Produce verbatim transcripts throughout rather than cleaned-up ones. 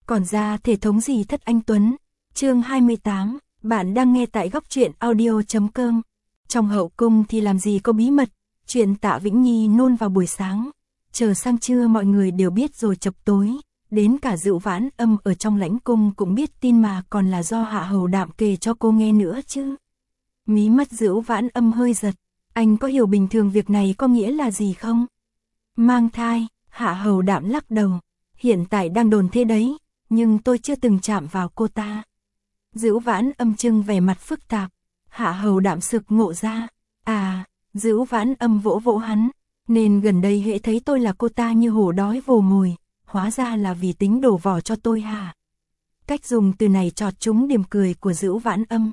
Còn ra thể thống gì thất anh Tuấn. Chương hai mươi tám, bạn đang nghe tại góc truyện audio chấm com. Trong hậu cung thì làm gì có bí mật, chuyện Tạ Vĩnh Nhi nôn vào buổi sáng, chờ sang trưa mọi người đều biết rồi chập tối, đến cả Dữu Vãn Âm ở trong lãnh cung cũng biết tin mà còn là do Hạ Hầu Đạm kể cho cô nghe nữa chứ. Mí mắt Dữu Vãn Âm hơi giật, anh có hiểu bình thường việc này có nghĩa là gì không? Mang thai, Hạ Hầu Đạm lắc đầu, hiện tại đang đồn thế đấy, nhưng tôi chưa từng chạm vào cô ta. Dữu Vãn Âm trưng vẻ mặt phức tạp, Hạ Hầu Đạm sực ngộ ra, à, Dữu Vãn Âm vỗ vỗ hắn, nên gần đây hễ thấy tôi là cô ta như hổ đói vồ mồi, hóa ra là vì tính đổ vỏ cho tôi hả? Cách dùng từ này chọt trúng điểm cười của Dữu Vãn Âm.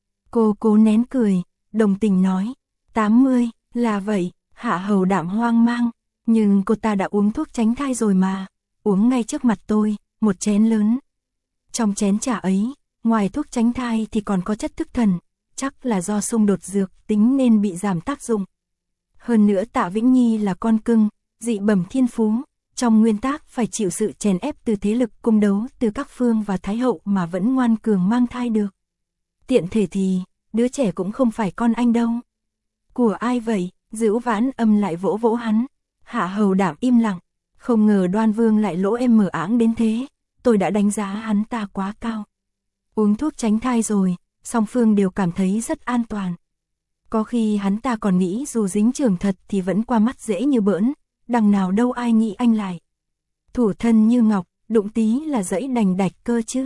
Cô cố nén cười, đồng tình nói, tám mươi, là vậy, Hạ Hầu Đạm hoang mang, nhưng cô ta đã uống thuốc tránh thai rồi mà, uống ngay trước mặt tôi, một chén lớn. Trong chén trà ấy, ngoài thuốc tránh thai thì còn có chất thức thần, chắc là do xung đột dược tính nên bị giảm tác dụng. Hơn nữa Tạ Vĩnh Nhi là con cưng, dị bẩm thiên phú, trong nguyên tắc phải chịu sự chèn ép từ thế lực cung đấu từ các phương và thái hậu mà vẫn ngoan cường mang thai được. Tiện thể thì, đứa trẻ cũng không phải con anh đâu. Của ai vậy? Dữu Vãn Âm lại vỗ vỗ hắn. Hạ Hầu Đạm im lặng, không ngờ Đoan Vương lại lỗ em mở áng đến thế, tôi đã đánh giá hắn ta quá cao. Uống thuốc tránh thai rồi, song phương đều cảm thấy rất an toàn. Có khi hắn ta còn nghĩ dù dính trường thật thì vẫn qua mắt dễ như bỡn, đằng nào đâu ai nghĩ anh lại. Thủ thân như ngọc, đụng tí là dẫy đành đạch cơ chứ.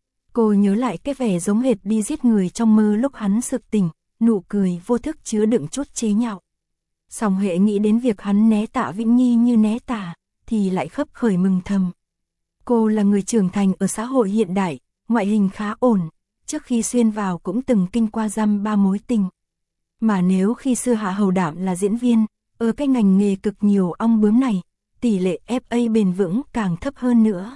Cô nhớ lại cái vẻ giống hệt đi giết người trong mơ lúc hắn sực tỉnh, nụ cười vô thức chứa đựng chút chế nhạo. Song hệ nghĩ đến việc hắn né Tạ Vĩnh Nhi như né tà, thì lại khấp khởi mừng thầm. Cô là người trưởng thành ở xã hội hiện đại, ngoại hình khá ổn, trước khi xuyên vào cũng từng kinh qua dăm ba mối tình. Mà nếu khi xưa Hạ Hầu Đạm là diễn viên, ở cái ngành nghề cực nhiều ong bướm này, tỷ lệ ép a bền vững càng thấp hơn nữa.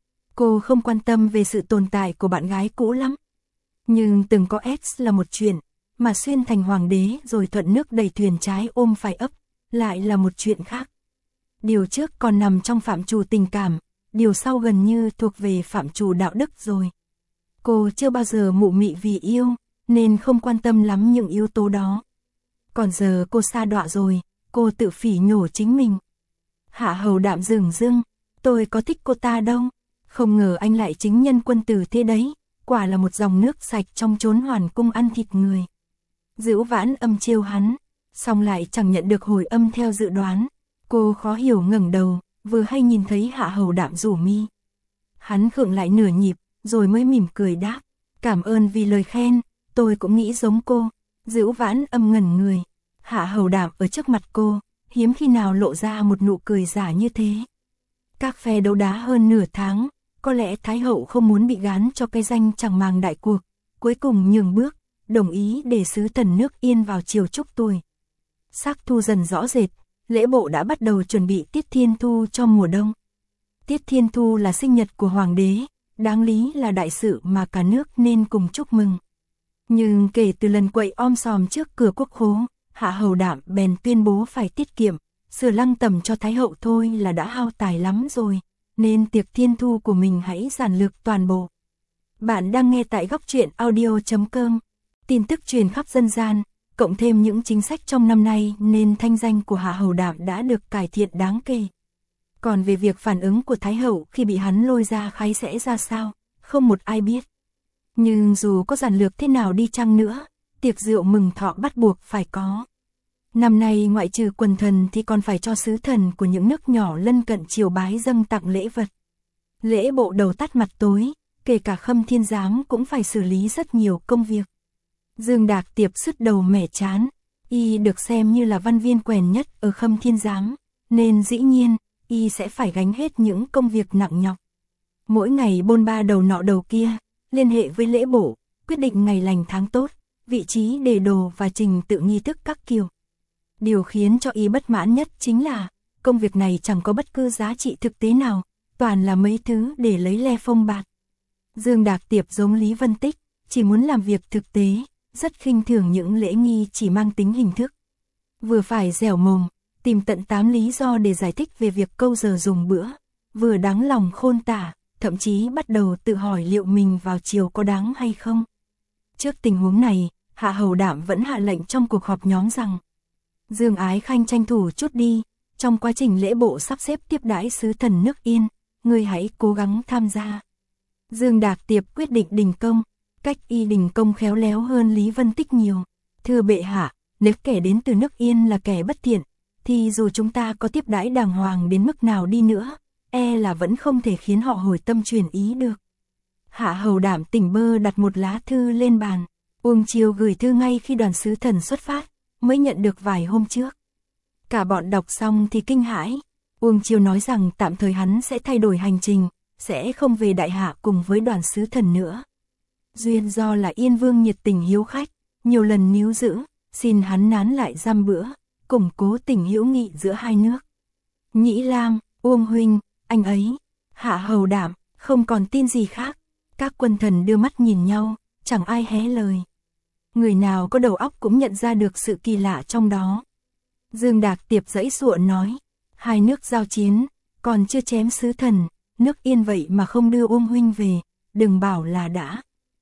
Cô không quan tâm về sự tồn tại của bạn gái cũ lắm. Nhưng từng có ex là một chuyện, mà xuyên thành hoàng đế rồi thuận nước đẩy thuyền trái ôm phải ấp, lại là một chuyện khác. Điều trước còn nằm trong phạm trù tình cảm, điều sau gần như thuộc về phạm trù đạo đức rồi. Cô chưa bao giờ mụ mị vì yêu, nên không quan tâm lắm những yếu tố đó. Còn giờ cô sa đọa rồi, cô tự phỉ nhổ chính mình. Hạ Hầu Đạm dửng dưng, tôi có thích cô ta đâu, không ngờ anh lại chính nhân quân tử thế đấy, quả là một dòng nước sạch trong chốn hoàn cung ăn thịt người. Dữu Vãn Âm trêu hắn, song lại chẳng nhận được hồi âm theo dự đoán. Cô khó hiểu ngẩng đầu, vừa hay nhìn thấy Hạ Hầu Đạm rủ mi. Hắn khựng lại nửa nhịp, rồi mới mỉm cười đáp, cảm ơn vì lời khen, tôi cũng nghĩ giống cô. Dữu Vãn Âm ngẩn người, Hạ Hầu Đạm ở trước mặt cô, hiếm khi nào lộ ra một nụ cười giả như thế. Các phe đấu đá hơn nửa tháng, có lẽ Thái hậu không muốn bị gán cho cái danh chẳng màng đại cuộc, cuối cùng nhường bước, đồng ý để sứ thần nước Yên vào triều chúc tuổi. Sắc thu dần rõ rệt, lễ bộ đã bắt đầu chuẩn bị tiết thiên thu cho mùa đông. Tiết thiên thu là sinh nhật của hoàng đế, đáng lý là đại sự mà cả nước nên cùng chúc mừng. Nhưng kể từ lần quậy om sòm trước cửa quốc khố, Hạ Hầu Đạm bèn tuyên bố phải tiết kiệm, sửa lăng tẩm cho Thái hậu thôi là đã hao tài lắm rồi, nên tiệc thiên thu của mình hãy giản lược toàn bộ. Bạn đang nghe tại góc truyện audio chấm com. Tin tức truyền khắp dân gian, cộng thêm những chính sách trong năm nay nên thanh danh của Hạ Hầu Đạm đã được cải thiện đáng kể. Còn về việc phản ứng của Thái hậu khi bị hắn lôi ra kháy sẽ ra sao, không một ai biết. Nhưng dù có giản lược thế nào đi chăng nữa, tiệc rượu mừng thọ bắt buộc phải có. Năm nay ngoại trừ quần thần thì còn phải cho sứ thần của những nước nhỏ lân cận triều bái dâng tặng lễ vật. Lễ bộ đầu tắt mặt tối, kể cả Khâm Thiên Giám cũng phải xử lý rất nhiều công việc. Dương Đạc Tiệp sứt đầu mẻ chán, y được xem như là văn viên quèn nhất ở Khâm Thiên Giám, nên dĩ nhiên, y sẽ phải gánh hết những công việc nặng nhọc. Mỗi ngày bôn ba đầu nọ đầu kia, liên hệ với lễ bộ, quyết định ngày lành tháng tốt, vị trí đề đồ và trình tự nghi thức các kiểu. Điều khiến cho y bất mãn nhất chính là, công việc này chẳng có bất cứ giá trị thực tế nào, toàn là mấy thứ để lấy le phông bạt. Dương Đạc Tiệp giống Lý Vân Tích, chỉ muốn làm việc thực tế, rất khinh thường những lễ nghi chỉ mang tính hình thức. Vừa phải dẻo mồm, tìm tận tám lý do để giải thích về việc câu giờ dùng bữa, vừa đáng lòng khôn tả, thậm chí bắt đầu tự hỏi liệu mình vào chiều có đáng hay không. Trước tình huống này, Hạ Hầu Đạm vẫn hạ lệnh trong cuộc họp nhóm rằng Dương Ái Khanh tranh thủ chút đi, trong quá trình lễ bộ sắp xếp tiếp đãi sứ thần nước Yên, ngươi hãy cố gắng tham gia. Dương Đạc Tiệp quyết định đình công, cách y đình công khéo léo hơn Lý Vân Tích nhiều. Thưa bệ hạ, nếu kẻ đến từ nước Yên là kẻ bất thiện, thì dù chúng ta có tiếp đãi đàng hoàng đến mức nào đi nữa, e là vẫn không thể khiến họ hồi tâm chuyển ý được. Hạ Hầu Đạm tỉnh bơ đặt một lá thư lên bàn. Uông Chiêu gửi thư ngay khi đoàn sứ thần xuất phát, mới nhận được vài hôm trước. Cả bọn đọc xong thì kinh hãi. Uông Chiêu nói rằng tạm thời hắn sẽ thay đổi hành trình, sẽ không về Đại Hạ cùng với đoàn sứ thần nữa. Duyên do là Yên Vương nhiệt tình hiếu khách, nhiều lần níu giữ, xin hắn nán lại giam bữa, củng cố tình hữu nghị giữa hai nước. Nhĩ Lam, Uông huynh, anh ấy, Hạ Hầu Đạm, không còn tin gì khác. Các quân thần đưa mắt nhìn nhau, chẳng ai hé lời. Người nào có đầu óc cũng nhận ra được sự kỳ lạ trong đó. Dương Đạc Tiệp giãy giụa nói, hai nước giao chiến, còn chưa chém sứ thần, nước Yên vậy mà không đưa Uông huynh về, đừng bảo là đã.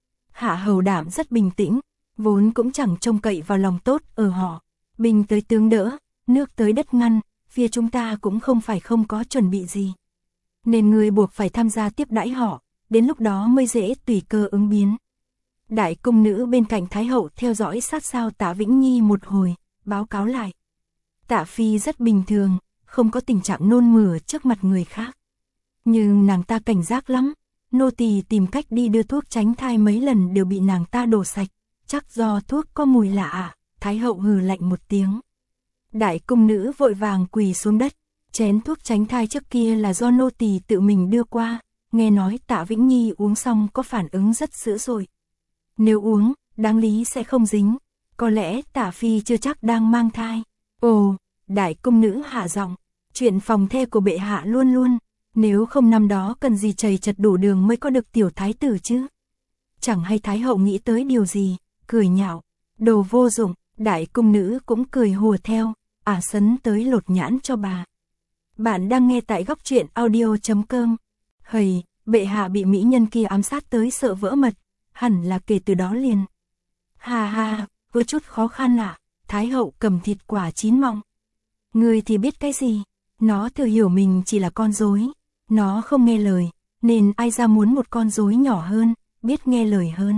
Hạ Hầu Đạm rất bình tĩnh, vốn cũng chẳng trông cậy vào lòng tốt ở họ. Binh tới tướng đỡ, nước tới đất ngăn, phía chúng ta cũng không phải không có chuẩn bị gì. Nên người buộc phải tham gia tiếp đãi họ, đến lúc đó mới dễ tùy cơ ứng biến. Đại cung nữ bên cạnh Thái hậu theo dõi sát sao Tạ Vĩnh Nhi một hồi, báo cáo lại. Tạ Phi rất bình thường, không có tình trạng nôn mửa trước mặt người khác. Nhưng nàng ta cảnh giác lắm, nô tỳ tìm cách đi đưa thuốc tránh thai mấy lần đều bị nàng ta đổ sạch, chắc do thuốc có mùi lạ à, Thái hậu hừ lạnh một tiếng. Đại cung nữ vội vàng quỳ xuống đất, chén thuốc tránh thai trước kia là do nô tỳ tự mình đưa qua, nghe nói Tạ Vĩnh Nhi uống xong có phản ứng rất dữ dội. Nếu uống, đáng lý sẽ không dính, có lẽ Tạ Phi chưa chắc đang mang thai. Ồ, đại cung nữ hạ giọng, chuyện phòng the của bệ hạ luôn luôn, nếu không năm đó cần gì chầy chật đủ đường mới có được tiểu thái tử chứ. Chẳng hay Thái hậu nghĩ tới điều gì, cười nhạo, đồ vô dụng, đại cung nữ cũng cười hùa theo, ả sấn tới lột nhãn cho bà. Bạn đang nghe tại góc truyện audio chấm com. Hầy, bệ hạ bị mỹ nhân kia ám sát tới sợ vỡ mật, hẳn là kể từ đó liền. Hà hà, có chút khó khăn ạ, à? Thái hậu cầm thịt quả chín mọng. Người thì biết cái gì, nó thừa hiểu mình chỉ là con rối, nó không nghe lời, nên ai ra muốn một con rối nhỏ hơn, biết nghe lời hơn.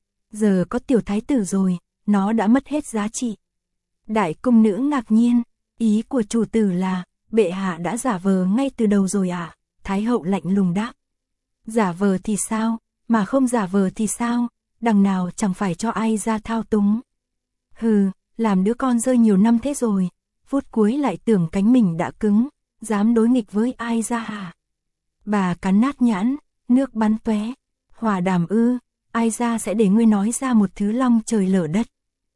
Giờ có tiểu thái tử rồi, nó đã mất hết giá trị. Đại cung nữ ngạc nhiên, ý của chủ tử là, bệ hạ đã giả vờ ngay từ đầu rồi à? Thái hậu lạnh lùng đáp. Giả vờ thì sao, mà không giả vờ thì sao, đằng nào chẳng phải cho ai ra thao túng. Hừ, làm đứa con rơi nhiều năm thế rồi, phút cuối lại tưởng cánh mình đã cứng, dám đối nghịch với ai ra hả? Bà cắn nát nhãn, nước bắn tóe. Hòa Đàm ư, ai ra sẽ để ngươi nói ra một thứ long trời lở đất.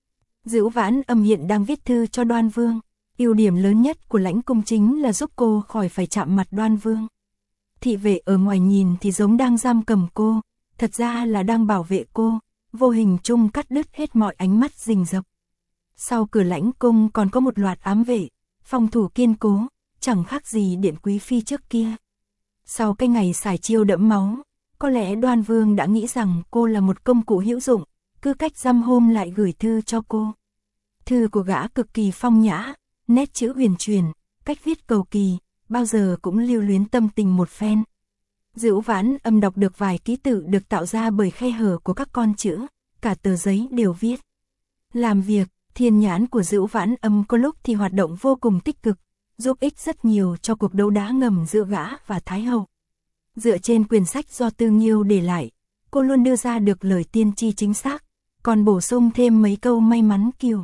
Dữu Vãn Âm hiện đang viết thư cho Đoan Vương, ưu điểm lớn nhất của lãnh cung chính là giúp cô khỏi phải chạm mặt Đoan Vương. Thị vệ ở ngoài nhìn thì giống đang giam cầm cô, thật ra là đang bảo vệ cô, vô hình chung cắt đứt hết mọi ánh mắt rình rập. Sau cửa lãnh cung còn có một loạt ám vệ, phòng thủ kiên cố, chẳng khác gì Điện Quý Phi trước kia. Sau cái ngày xài chiêu đẫm máu, có lẽ Đoan Vương đã nghĩ rằng cô là một công cụ hữu dụng, cứ cách dăm hôm lại gửi thư cho cô. Thư của gã cực kỳ phong nhã, nét chữ huyền truyền, cách viết cầu kỳ, bao giờ cũng lưu luyến tâm tình một phen. Dữu Vãn Âm đọc được vài ký tự được tạo ra bởi khe hở của các con chữ, cả tờ giấy đều viết. Làm việc, thiên nhãn của Dữu Vãn Âm có lúc thì hoạt động vô cùng tích cực, giúp ích rất nhiều cho cuộc đấu đá ngầm giữa gã và Thái hậu. Dựa trên quyển sách do Tư Nghiêu để lại, cô luôn đưa ra được lời tiên tri chính xác, còn bổ sung thêm mấy câu may mắn kiểu.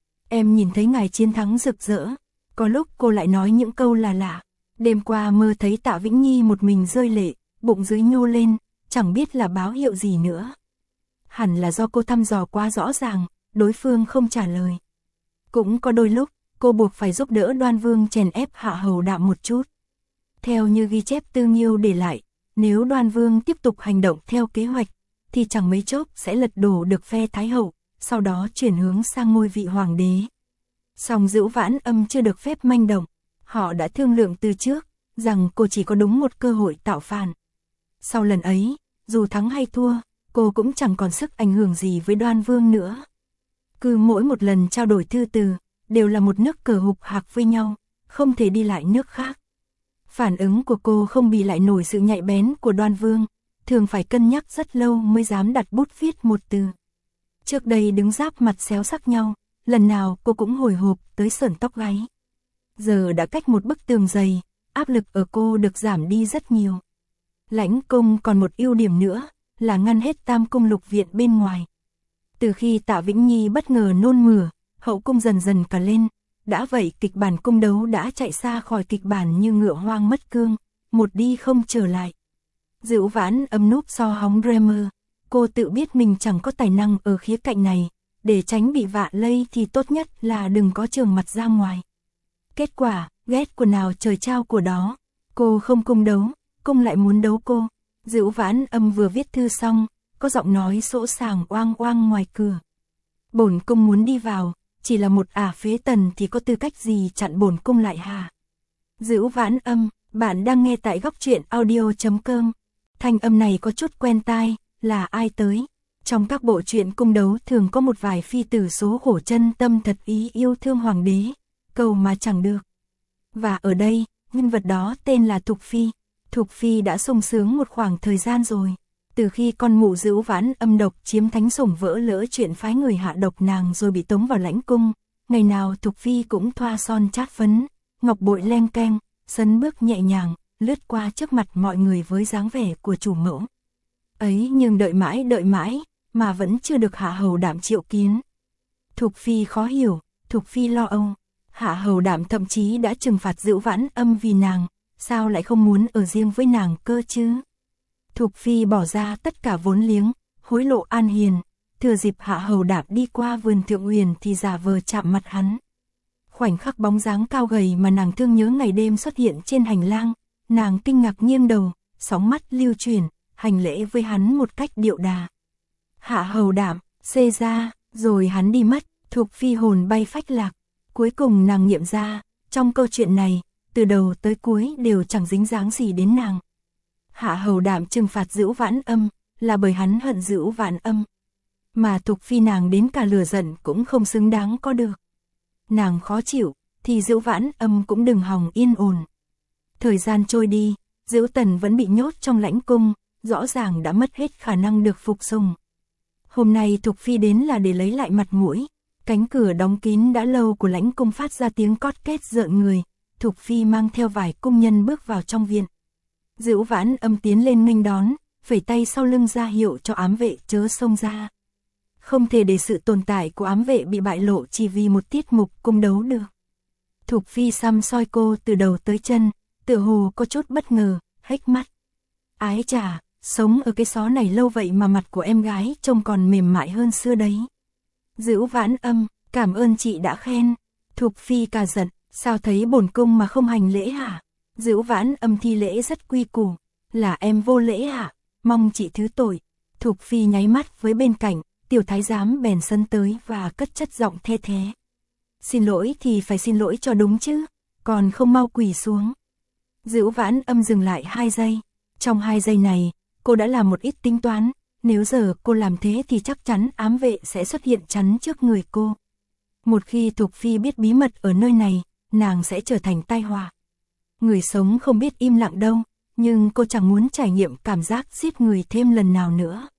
Em nhìn thấy ngài chiến thắng rực rỡ, có lúc cô lại nói những câu là lạ. Đêm qua mơ thấy Tạ Vĩnh Nhi một mình rơi lệ, bụng dưới nhô lên, chẳng biết là báo hiệu gì nữa. Hẳn là do cô thăm dò quá rõ ràng, đối phương không trả lời. Cũng có đôi lúc, cô buộc phải giúp đỡ Đoan Vương chèn ép Hạ Hầu Đạm một chút. Theo như ghi chép Tư Nghiêu để lại, nếu Đoan Vương tiếp tục hành động theo kế hoạch, thì chẳng mấy chốc sẽ lật đổ được phe Thái hậu, sau đó chuyển hướng sang ngôi vị hoàng đế. Song Dữu Vãn Âm chưa được phép manh động, họ đã thương lượng từ trước, rằng cô chỉ có đúng một cơ hội tạo phản. Sau lần ấy, dù thắng hay thua, cô cũng chẳng còn sức ảnh hưởng gì với Đoan Vương nữa. Cứ mỗi một lần trao đổi thư từ, đều là một nước cờ hục hạc với nhau, không thể đi lại nước khác. Phản ứng của cô không bị lại nổi sự nhạy bén của Đoan Vương, thường phải cân nhắc rất lâu mới dám đặt bút viết một từ. Trước đây đứng giáp mặt xéo sắc nhau, lần nào cô cũng hồi hộp tới sởn tóc gáy. Giờ đã cách một bức tường dày, áp lực ở cô được giảm đi rất nhiều. Lãnh cung còn một ưu điểm nữa, là ngăn hết tam cung lục viện bên ngoài. Từ khi Tạ Vĩnh Nhi bất ngờ nôn mửa, hậu cung dần dần cả lên, đã vậy kịch bản cung đấu đã chạy xa khỏi kịch bản như ngựa hoang mất cương, một đi không trở lại. Dữu Vãn Âm núp so hóng Dreamer, cô tự biết mình chẳng có tài năng ở khía cạnh này, để tránh bị vạ lây thì tốt nhất là đừng có trường mặt ra ngoài. Kết quả, ghét của nào trời trao của đó, cô không cung đấu, cung lại muốn đấu cô. Dữu Vãn Âm vừa viết thư xong, có giọng nói sỗ sàng oang oang ngoài cửa. Bổn cung muốn đi vào, chỉ là một ả phế tần thì có tư cách gì chặn bổn cung lại hả? Dữu Vãn Âm, bạn đang nghe tại góc truyện audio chấm com. Thanh âm này có chút quen tai, là ai tới? Trong các bộ truyện cung đấu thường có một vài phi tử số khổ chân tâm thật ý yêu thương hoàng đế, cầu mà chẳng được. Và ở đây, nhân vật đó tên là Thục Phi. Thục Phi đã sung sướng một khoảng thời gian rồi. Từ khi con mụ Dữu Vãn Âm độc chiếm thánh sủng vỡ lỡ chuyện phái người hạ độc nàng rồi bị tống vào lãnh cung, ngày nào Thục Phi cũng thoa son chát phấn, ngọc bội leng keng, sấn bước nhẹ nhàng, lướt qua trước mặt mọi người với dáng vẻ của chủ mẫu. Ấy nhưng đợi mãi đợi mãi, mà vẫn chưa được Hạ Hầu Đạm triệu kiến. Thục Phi khó hiểu, Thục Phi lo âu, Hạ Hầu Đạm thậm chí đã trừng phạt Dữu Vãn Âm vì nàng, sao lại không muốn ở riêng với nàng cơ chứ? Thục Phi bỏ ra tất cả vốn liếng, hối lộ An Hiền, thừa dịp Hạ Hầu Đạm đi qua vườn Thượng Uyển thì giả vờ chạm mặt hắn. Khoảnh khắc bóng dáng cao gầy mà nàng thương nhớ ngày đêm xuất hiện trên hành lang, nàng kinh ngạc nghiêng đầu, sóng mắt lưu chuyển, hành lễ với hắn một cách điệu đà. Hạ Hầu Đạm, xê ra, rồi hắn đi mất. Thục Phi hồn bay phách lạc. Cuối cùng nàng nghiệm ra, trong câu chuyện này, từ đầu tới cuối đều chẳng dính dáng gì đến nàng. Hạ Hầu Đạm trừng phạt Dữu Vãn Âm, là bởi hắn hận Dữu Vãn Âm. Mà Thục Phi nàng đến cả lửa giận cũng không xứng đáng có được. Nàng khó chịu, thì Dữu Vãn Âm cũng đừng hòng yên ổn. Thời gian trôi đi, Dữu Tần vẫn bị nhốt trong lãnh cung, rõ ràng đã mất hết khả năng được phục sùng. Hôm nay Thục Phi đến là để lấy lại mặt mũi. Cánh cửa đóng kín đã lâu của lãnh cung phát ra tiếng cót két rợn người. Thục Phi mang theo vài cung nhân bước vào trong viện. Dữu Vãn Âm tiến lên nghênh đón, phẩy tay sau lưng ra hiệu cho ám vệ chớ xông ra. Không thể để sự tồn tại của ám vệ bị bại lộ chỉ vì một tiết mục cung đấu được. Thục Phi xăm soi cô từ đầu tới chân, tựa hồ có chút bất ngờ, hếch mắt. Ái chà, sống ở cái xó này lâu vậy mà mặt của em gái trông còn mềm mại hơn xưa đấy. Dữu Vãn Âm, cảm ơn chị đã khen. Thục Phi cả giận, sao thấy bổn cung mà không hành lễ hả? Dữu Vãn Âm thi lễ rất quy củ, là em vô lễ hả? Mong chị thứ tội. Thục Phi nháy mắt với bên cạnh, tiểu thái giám bèn sân tới và cất chất giọng the thế. Xin lỗi thì phải xin lỗi cho đúng chứ, còn không mau quỳ xuống. Dữu Vãn Âm dừng lại hai giây, trong hai giây này, cô đã làm một ít tính toán, nếu giờ cô làm thế thì chắc chắn ám vệ sẽ xuất hiện chắn trước người cô. Một khi Thục Phi biết bí mật ở nơi này, nàng sẽ trở thành tai họa. Người sống không biết im lặng đâu, nhưng cô chẳng muốn trải nghiệm cảm giác giết người thêm lần nào nữa.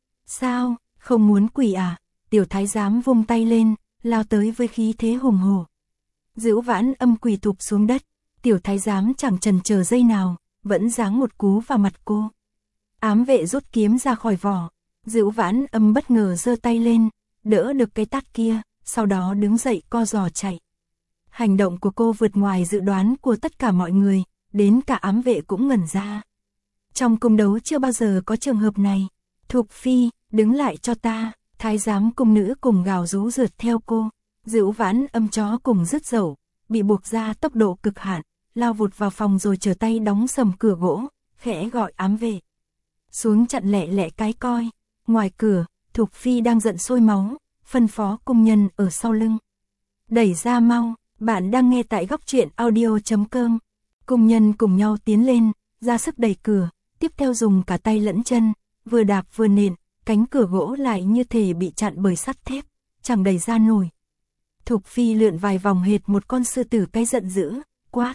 Sao, không muốn quỳ à? Tiểu thái giám vung tay lên, lao tới với khí thế hùng hổ. Dữu Vãn Âm quỳ thụp xuống đất, tiểu thái giám chẳng chần chờ giây nào, vẫn giáng một cú vào mặt cô. Ám vệ rút kiếm ra khỏi vỏ, Dữu Vãn Âm bất ngờ giơ tay lên, đỡ được cái tát kia, sau đó đứng dậy co giò chạy. Hành động của cô vượt ngoài dự đoán của tất cả mọi người, đến cả ám vệ cũng ngẩn ra. Trong cung đấu chưa bao giờ có trường hợp này. Thục Phi, đứng lại cho ta. Thái giám cung nữ cùng gào rú rượt theo cô. Dữu Vãn Âm chó cùng rứt dẩu, bị buộc ra tốc độ cực hạn, lao vụt vào phòng rồi trở tay đóng sầm cửa gỗ, khẽ gọi ám vệ xuống chặn lẹ lẹ cái coi. Ngoài cửa, Thục Phi đang giận sôi máu, phân phó cung nhân ở sau lưng. Đẩy ra mau, bạn đang nghe tại góc truyện audio chấm com. Cung nhân cùng nhau tiến lên, ra sức đẩy cửa, tiếp theo dùng cả tay lẫn chân, vừa đạp vừa nện, cánh cửa gỗ lại như thể bị chặn bởi sắt thép, chẳng đẩy ra nổi. Thục Phi lượn vài vòng hệt một con sư tử cái giận dữ, quát.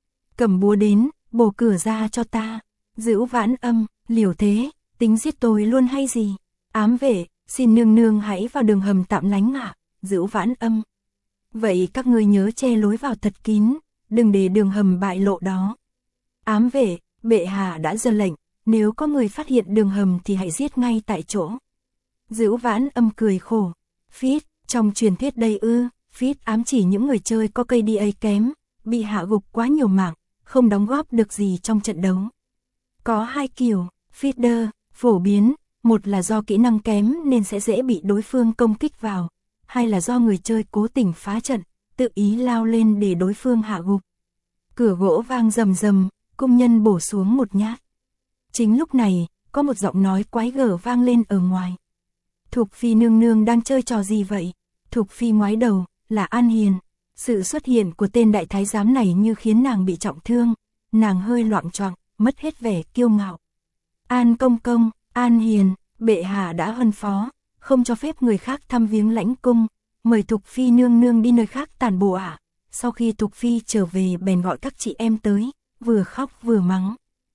Cầm búa đến, bổ cửa ra cho ta. Dữu Vãn Âm, liều thế, tính giết tôi luôn hay gì? Ám vệ, xin nương nương hãy vào đường hầm tạm lánh ạ. Dữu Vãn Âm. Vậy các ngươi nhớ che lối vào thật kín, đừng để đường hầm bại lộ đó. Ám vệ, bệ hạ đã ra lệnh, nếu có người phát hiện đường hầm thì hãy giết ngay tại chỗ. Dữu Vãn Âm cười khổ. Phít, trong truyền thuyết đây ư, Phít ám chỉ những người chơi có cây đê a kém, bị hạ gục quá nhiều mạng, không đóng góp được gì trong trận đấu. Có hai kiểu, feeder, phổ biến, một là do kỹ năng kém nên sẽ dễ bị đối phương công kích vào, hai là do người chơi cố tình phá trận, tự ý lao lên để đối phương hạ gục. Cửa gỗ vang rầm rầm, cung nhân bổ xuống một nhát. Chính lúc này, có một giọng nói quái gở vang lên ở ngoài. Thục Phi nương nương đang chơi trò gì vậy? Thục Phi ngoái đầu, là An Hiền. Sự xuất hiện của tên đại thái giám này như khiến nàng bị trọng thương, nàng hơi loạng choạng, mất hết vẻ kiêu ngạo. An công công, An Hiền, bệ hạ đã phân phó, không cho phép người khác thăm viếng lãnh cung, mời Thục Phi nương nương đi nơi khác tản bộ ạ. À. Sau khi Thục Phi trở về bèn gọi các chị em tới, vừa khóc vừa mắng.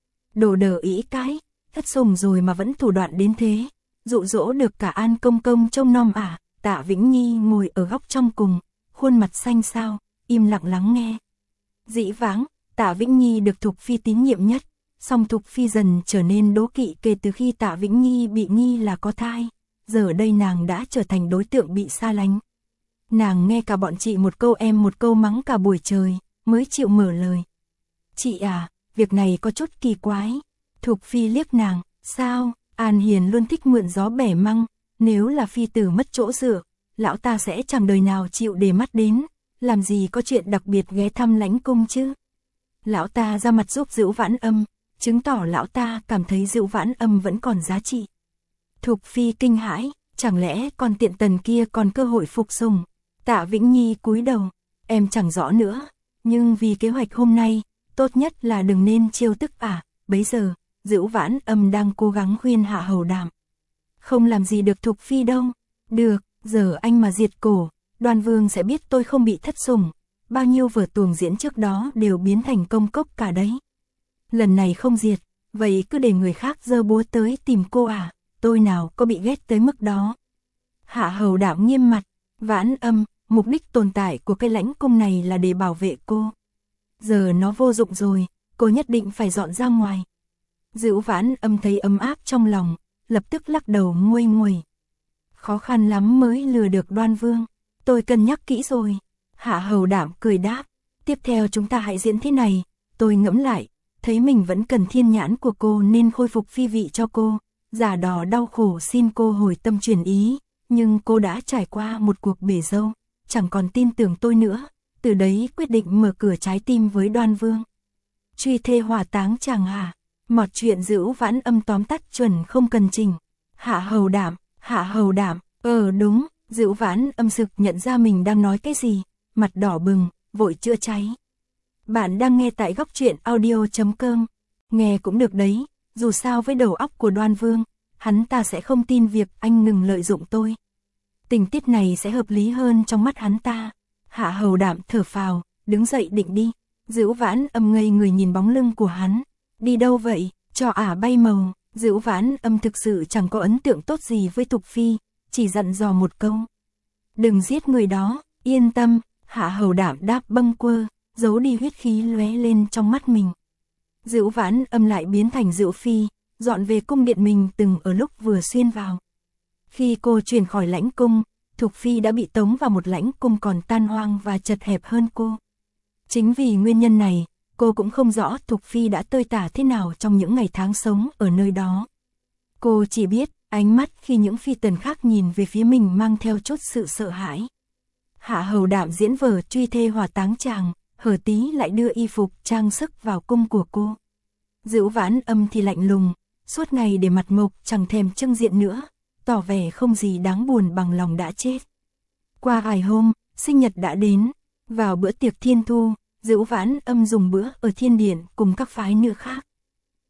Đồ đờ ý cái, thất sủng rồi mà vẫn thủ đoạn đến thế, dụ dỗ được cả An công công trông nom à. Tạ Vĩnh Nhi ngồi ở góc trong cùng, khuôn mặt xanh xao, im lặng lắng nghe. Dĩ vãng, Tạ Vĩnh Nhi được Thục Phi tín nhiệm nhất, song Thục Phi dần trở nên đố kỵ kể từ khi Tạ Vĩnh Nhi bị nghi là có thai, giờ đây nàng đã trở thành đối tượng bị xa lánh. Nàng nghe cả bọn chị một câu em một câu mắng cả buổi trời, mới chịu mở lời. Chị à, việc này có chút kỳ quái. Thục Phi liếc nàng, sao? An Hiền luôn thích mượn gió bẻ măng, nếu là phi tử mất chỗ dựa, lão ta sẽ chẳng đời nào chịu để mắt đến, làm gì có chuyện đặc biệt ghé thăm lãnh cung chứ. Lão ta ra mặt giúp Dữu Vãn Âm, chứng tỏ lão ta cảm thấy Dữu Vãn Âm vẫn còn giá trị. Thục Phi kinh hãi, chẳng lẽ con tiện tần kia còn cơ hội phục sủng? Tạ Vĩnh Nhi cúi đầu, em chẳng rõ nữa, nhưng vì kế hoạch hôm nay, tốt nhất là đừng nên chiêu tức à. Bấy giờ, Dữu Vãn Âm đang cố gắng khuyên Hạ Hầu Đạm. Không làm gì được Thục Phi đâu. Được, giờ anh mà diệt cổ, Đoan Vương sẽ biết tôi không bị thất sủng. Bao nhiêu vở tuồng diễn trước đó đều biến thành công cốc cả đấy. Lần này không diệt, vậy cứ để người khác giơ búa tới tìm cô à, tôi nào có bị ghét tới mức đó. Hạ Hầu Đạm nghiêm mặt, Vãn Âm, mục đích tồn tại của cái lãnh cung này là để bảo vệ cô. Giờ nó vô dụng rồi, cô nhất định phải dọn ra ngoài. Dữu Vãn Âm thấy ấm áp trong lòng, lập tức lắc đầu nguôi nguôi. Khó khăn lắm mới lừa được Đoan Vương, tôi cân nhắc kỹ rồi. Hạ Hầu Đạm cười đáp, tiếp theo chúng ta hãy diễn thế này, tôi ngẫm lại, thấy mình vẫn cần thiên nhãn của cô nên khôi phục phi vị cho cô, giả đò đau khổ xin cô hồi tâm chuyển ý, nhưng cô đã trải qua một cuộc bể dâu, chẳng còn tin tưởng tôi nữa, từ đấy quyết định mở cửa trái tim với Đoan Vương. Truy thê hỏa táng chàng à, mọt chuyện Dữu Vãn Âm tóm tắt chuẩn không cần trình. Hạ Hầu Đạm, Hạ Hầu Đạm, ờ đúng, Dữu Vãn Âm sực nhận ra mình đang nói cái gì, mặt đỏ bừng, vội chữa cháy. Bạn đang nghe tại góc truyện audio chấm com, nghe cũng được đấy, dù sao với đầu óc của Đoan Vương, hắn ta sẽ không tin việc anh ngừng lợi dụng tôi. Tình tiết này sẽ hợp lý hơn trong mắt hắn ta. Hạ Hầu Đạm thở phào, đứng dậy định đi. Dữu Vãn Âm ngây người nhìn bóng lưng của hắn. Đi đâu vậy? Cho ả bay màu. Dữu Vãn Âm thực sự chẳng có ấn tượng tốt gì với Thục Phi, chỉ dặn dò một câu. Đừng giết người đó, yên tâm. Hạ Hầu Đạm đáp bâng quơ, giấu đi huyết khí lóe lên trong mắt mình. Dữu Vãn Âm lại biến thành Dữu Phi, dọn về cung điện mình từng ở lúc vừa xuyên vào. Khi cô chuyển khỏi lãnh cung, Thục Phi đã bị tống vào một lãnh cung còn tan hoang và chật hẹp hơn cô. Chính vì nguyên nhân này, cô cũng không rõ Thục Phi đã tơi tả thế nào trong những ngày tháng sống ở nơi đó. Cô chỉ biết, ánh mắt khi những phi tần khác nhìn về phía mình mang theo chút sự sợ hãi. Hạ Hầu Đạm diễn vở truy thê hỏa táng chàng, hở tí lại đưa y phục trang sức vào cung của cô. Dữu Vãn Âm thì lạnh lùng, suốt ngày để mặt mộc chẳng thèm trưng diện nữa, tỏ vẻ không gì đáng buồn bằng lòng đã chết. Qua vài hôm, sinh nhật đã đến, vào bữa tiệc thiên thu, Dữu Vãn Âm dùng bữa ở thiên điện cùng các phái nữ khác.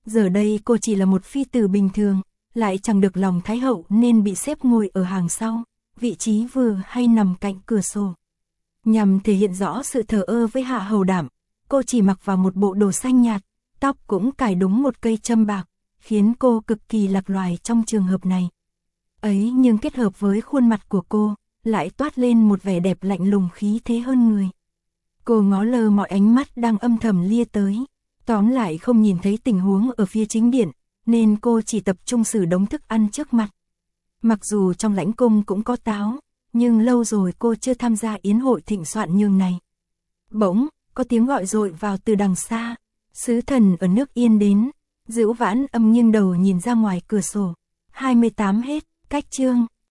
Giờ đây cô chỉ là một phi tử bình thường, lại chẳng được lòng Thái hậu nên bị xếp ngồi ở hàng sau, vị trí vừa hay nằm cạnh cửa sổ. Nhằm thể hiện rõ sự thờ ơ với Hạ Hầu Đảm, cô chỉ mặc vào một bộ đồ xanh nhạt, tóc cũng cài đúng một cây châm bạc, khiến cô cực kỳ lạc loài trong trường hợp này. Ấy nhưng kết hợp với khuôn mặt của cô, lại toát lên một vẻ đẹp lạnh lùng khí thế hơn người. Cô ngó lơ mọi ánh mắt đang âm thầm lia tới, tóm lại không nhìn thấy tình huống ở phía chính điện, nên cô chỉ tập trung xử đống thức ăn trước mặt. Mặc dù trong lãnh cung cũng có táo, nhưng lâu rồi cô chưa tham gia yến hội thịnh soạn nhường này. Bỗng, có tiếng gọi dội vào từ đằng xa, sứ thần ở nước Yên đến. Dữu Vãn Âm nghiêng đầu nhìn ra ngoài cửa sổ. hai mươi tám hết, cách chương.